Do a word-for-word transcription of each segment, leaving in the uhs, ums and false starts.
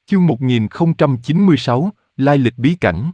Chương một nghìn không trăm chín mươi sáu, Lai lịch bí cảnh.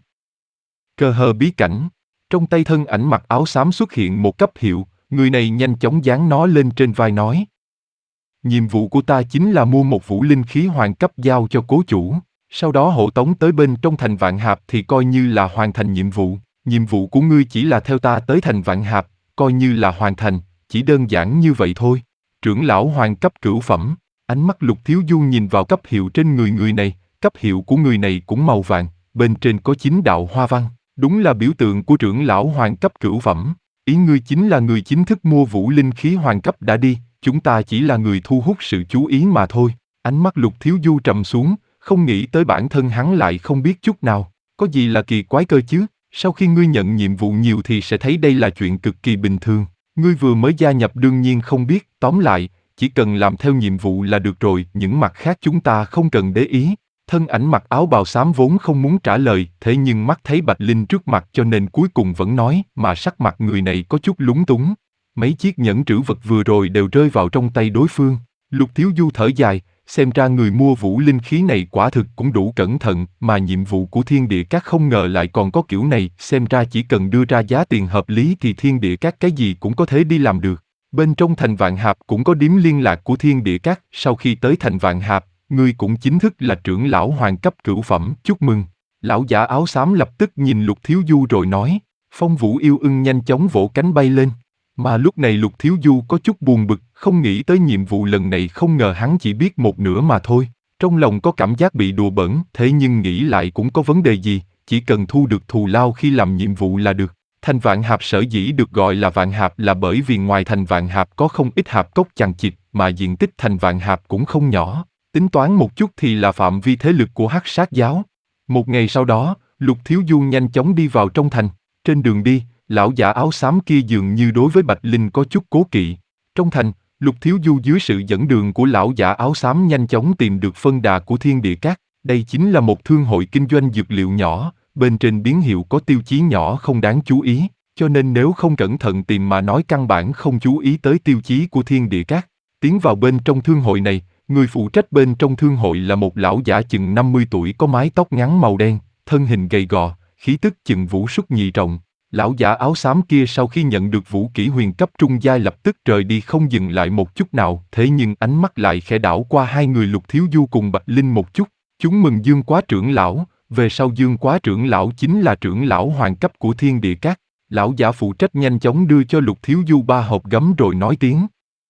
Cờ hờ bí cảnh. Trong tay thân ảnh mặc áo xám xuất hiện một cấp hiệu, người này nhanh chóng dán nó lên trên vai nói. Nhiệm vụ của ta chính là mua một vũ linh khí hoàng cấp giao cho cố chủ, sau đó hộ tống tới bên trong thành Vạn Hạp thì coi như là hoàn thành nhiệm vụ. Nhiệm vụ của ngươi chỉ là theo ta tới thành Vạn Hạp, coi như là hoàn thành, chỉ đơn giản như vậy thôi. Trưởng lão hoàng cấp cửu phẩm. Ánh mắt Lục Thiếu Du nhìn vào cấp hiệu trên người người này, cấp hiệu của người này cũng màu vàng, bên trên có chín đạo hoa văn, đúng là biểu tượng của trưởng lão hoàng cấp cửu phẩm. Ý ngươi chính là người chính thức mua vũ linh khí hoàng cấp đã đi, chúng ta chỉ là người thu hút sự chú ý mà thôi. Ánh mắt Lục Thiếu Du trầm xuống, không nghĩ tới bản thân hắn lại không biết chút nào, có gì là kỳ quái cơ chứ, sau khi ngươi nhận nhiệm vụ nhiều thì sẽ thấy đây là chuyện cực kỳ bình thường. Ngươi vừa mới gia nhập đương nhiên không biết, tóm lại, chỉ cần làm theo nhiệm vụ là được rồi, những mặt khác chúng ta không cần để ý. Thân ảnh mặc áo bào xám vốn không muốn trả lời, thế nhưng mắt thấy Bạch Linh trước mặt cho nên cuối cùng vẫn nói, mà sắc mặt người này có chút lúng túng. Mấy chiếc nhẫn trữ vật vừa rồi đều rơi vào trong tay đối phương. Lục Thiếu Du thở dài, xem ra người mua vũ linh khí này quả thực cũng đủ cẩn thận, mà nhiệm vụ của Thiên Địa Các không ngờ lại còn có kiểu này, xem ra chỉ cần đưa ra giá tiền hợp lý thì Thiên Địa Các cái gì cũng có thể đi làm được. Bên trong thành Vạn Hạp cũng có điếm liên lạc của Thiên Địa Các, sau khi tới thành Vạn Hạp, ngươi cũng chính thức là trưởng lão hoàng cấp cửu phẩm, chúc mừng. Lão giả áo xám lập tức nhìn Lục Thiếu Du rồi nói, Phong Vũ yêu ưng nhanh chóng vỗ cánh bay lên. Mà lúc này Lục Thiếu Du có chút buồn bực, không nghĩ tới nhiệm vụ lần này không ngờ hắn chỉ biết một nửa mà thôi. Trong lòng có cảm giác bị đùa bỡn, thế nhưng nghĩ lại cũng có vấn đề gì, chỉ cần thu được thù lao khi làm nhiệm vụ là được. Thành Vạn Hạp sở dĩ được gọi là Vạn Hạp là bởi vì ngoài thành Vạn Hạp có không ít hạp cốc chằng chịt, mà diện tích thành Vạn Hạp cũng không nhỏ. Tính toán một chút thì là phạm vi thế lực của Hắc Sát giáo. Một ngày sau đó, Lục Thiếu Du nhanh chóng đi vào trong thành. Trên đường đi, lão giả áo xám kia dường như đối với Bạch Linh có chút cố kỵ. Trong thành, Lục Thiếu Du dưới sự dẫn đường của lão giả áo xám nhanh chóng tìm được phân đà của Thiên Địa Các. Đây chính là một thương hội kinh doanh dược liệu nhỏ, bên trên biến hiệu có tiêu chí nhỏ không đáng chú ý, cho nên nếu không cẩn thận tìm mà nói căn bản không chú ý tới tiêu chí của Thiên Địa Các. Tiến vào bên trong thương hội này, người phụ trách bên trong thương hội là một lão giả chừng năm mươi tuổi có mái tóc ngắn màu đen, thân hình gầy gò, khí tức chừng vũ súc nhị trọng. Lão giả áo xám kia sau khi nhận được vũ kỹ huyền cấp trung giai lập tức rời đi không dừng lại một chút nào, thế nhưng ánh mắt lại khẽ đảo qua hai người Lục Thiếu Du cùng Bạch Linh một chút. Chúng mừng Dương Quá trưởng lão, về sau Dương Quá trưởng lão chính là trưởng lão hoàng cấp của Thiên Địa Các. Lão giả phụ trách nhanh chóng đưa cho Lục Thiếu Du ba hộp gấm rồi nói tiếng.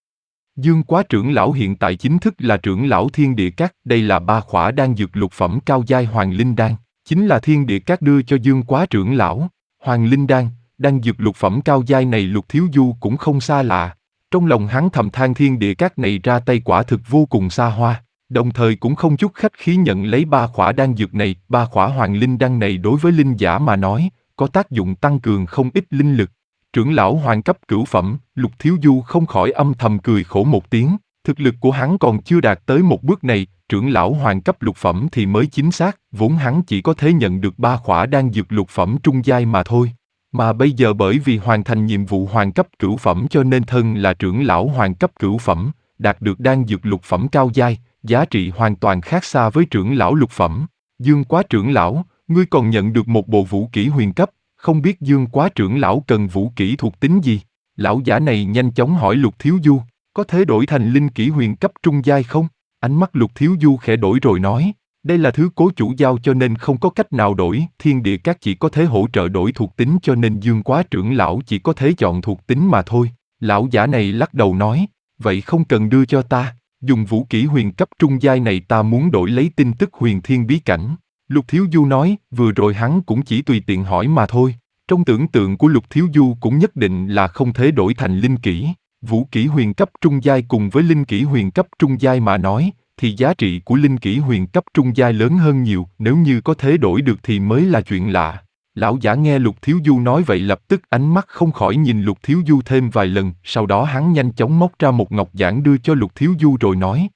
Dương Quá trưởng lão hiện tại chính thức là trưởng lão Thiên Địa Các, đây là ba khỏa đan dược lục phẩm cao giai Hoàng Linh Đan, chính là Thiên Địa Các đưa cho Dương Quá trưởng lão. Hoàng Linh Đan, đan dược lục phẩm cao giai này Lục Thiếu Du cũng không xa lạ. Trong lòng hắn thầm than Thiên Địa Các này ra tay quả thực vô cùng xa hoa, đồng thời cũng không chút khách khí nhận lấy ba khỏa đan dược này. Ba khỏa Hoàng Linh Đan này đối với linh giả mà nói, có tác dụng tăng cường không ít linh lực. Trưởng lão hoàng cấp cửu phẩm, Lục Thiếu Du không khỏi âm thầm cười khổ một tiếng, thực lực của hắn còn chưa đạt tới một bước này, trưởng lão hoàng cấp lục phẩm thì mới chính xác, vốn hắn chỉ có thể nhận được ba khỏa đan dược lục phẩm trung giai mà thôi. Mà bây giờ bởi vì hoàn thành nhiệm vụ hoàng cấp cửu phẩm cho nên thân là trưởng lão hoàng cấp cửu phẩm, đạt được đan dược lục phẩm cao giai, giá trị hoàn toàn khác xa với trưởng lão lục phẩm. Dương Quá trưởng lão, ngươi còn nhận được một bộ vũ kỹ huyền cấp, không biết Dương Quá trưởng lão cần vũ kỹ thuộc tính gì? Lão giả này nhanh chóng hỏi Lục Thiếu Du, có thể đổi thành linh kỹ huyền cấp trung giai không? Ánh mắt Lục Thiếu Du khẽ đổi rồi nói, đây là thứ cố chủ giao cho nên không có cách nào đổi, Thiên Địa Các chỉ có thể hỗ trợ đổi thuộc tính cho nên Dương Quá trưởng lão chỉ có thể chọn thuộc tính mà thôi. Lão giả này lắc đầu nói, vậy không cần đưa cho ta, dùng vũ kỹ huyền cấp trung giai này ta muốn đổi lấy tin tức huyền thiên bí cảnh. Lục Thiếu Du nói, vừa rồi hắn cũng chỉ tùy tiện hỏi mà thôi. Trong tưởng tượng của Lục Thiếu Du cũng nhất định là không thể đổi thành linh kỹ. Vũ kỹ huyền cấp trung giai cùng với linh kỹ huyền cấp trung giai mà nói, thì giá trị của linh kỹ huyền cấp trung giai lớn hơn nhiều, nếu như có thể đổi được thì mới là chuyện lạ. Lão giả nghe Lục Thiếu Du nói vậy lập tức ánh mắt không khỏi nhìn Lục Thiếu Du thêm vài lần, sau đó hắn nhanh chóng móc ra một ngọc giản đưa cho Lục Thiếu Du rồi nói.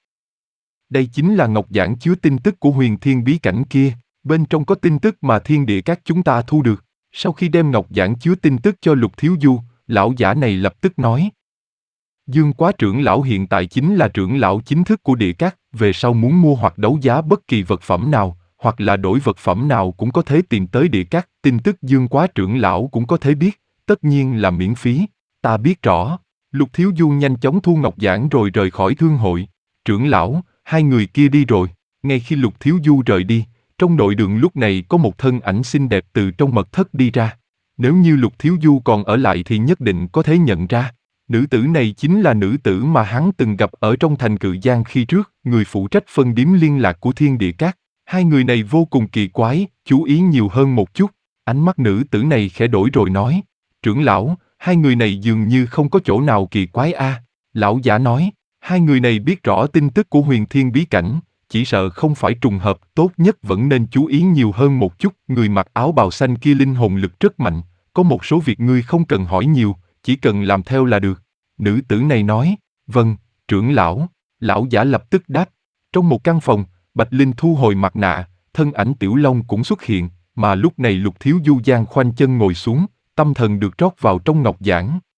Đây chính là ngọc giản chứa tin tức của huyền thiên bí cảnh kia, bên trong có tin tức mà Thiên Địa Các chúng ta thu được. Sau khi đem ngọc giản chứa tin tức cho Lục Thiếu Du, lão giả này lập tức nói. Dương Quá trưởng lão hiện tại chính là trưởng lão chính thức của Địa Các, về sau muốn mua hoặc đấu giá bất kỳ vật phẩm nào, hoặc là đổi vật phẩm nào cũng có thể tìm tới Địa Các, tin tức Dương Quá trưởng lão cũng có thể biết, tất nhiên là miễn phí. Ta biết rõ. Lục Thiếu Du nhanh chóng thu ngọc giản rồi rời khỏi thương hội. Trưởng lão, hai người kia đi rồi. Ngay khi Lục Thiếu Du rời đi, trong nội đường lúc này có một thân ảnh xinh đẹp từ trong mật thất đi ra. Nếu như Lục Thiếu Du còn ở lại thì nhất định có thể nhận ra. Nữ tử này chính là nữ tử mà hắn từng gặp ở trong thành Cự Giang khi trước, người phụ trách phân điếm liên lạc của Thiên Địa Các. Hai người này vô cùng kỳ quái, chú ý nhiều hơn một chút. Ánh mắt nữ tử này khẽ đổi rồi nói, trưởng lão, hai người này dường như không có chỗ nào kỳ quái a. À. Lão giả nói, hai người này biết rõ tin tức của Huyền Thiên bí cảnh, chỉ sợ không phải trùng hợp, tốt nhất vẫn nên chú ý nhiều hơn một chút. Người mặc áo bào xanh kia linh hồn lực rất mạnh, có một số việc ngươi không cần hỏi nhiều, chỉ cần làm theo là được. Nữ tử này nói, vâng, trưởng lão. Lão giả lập tức đáp. Trong một căn phòng, Bạch Linh thu hồi mặt nạ, thân ảnh Tiểu Long cũng xuất hiện, mà lúc này Lục Thiếu Du giang khoanh chân ngồi xuống, tâm thần được rót vào trong ngọc giản.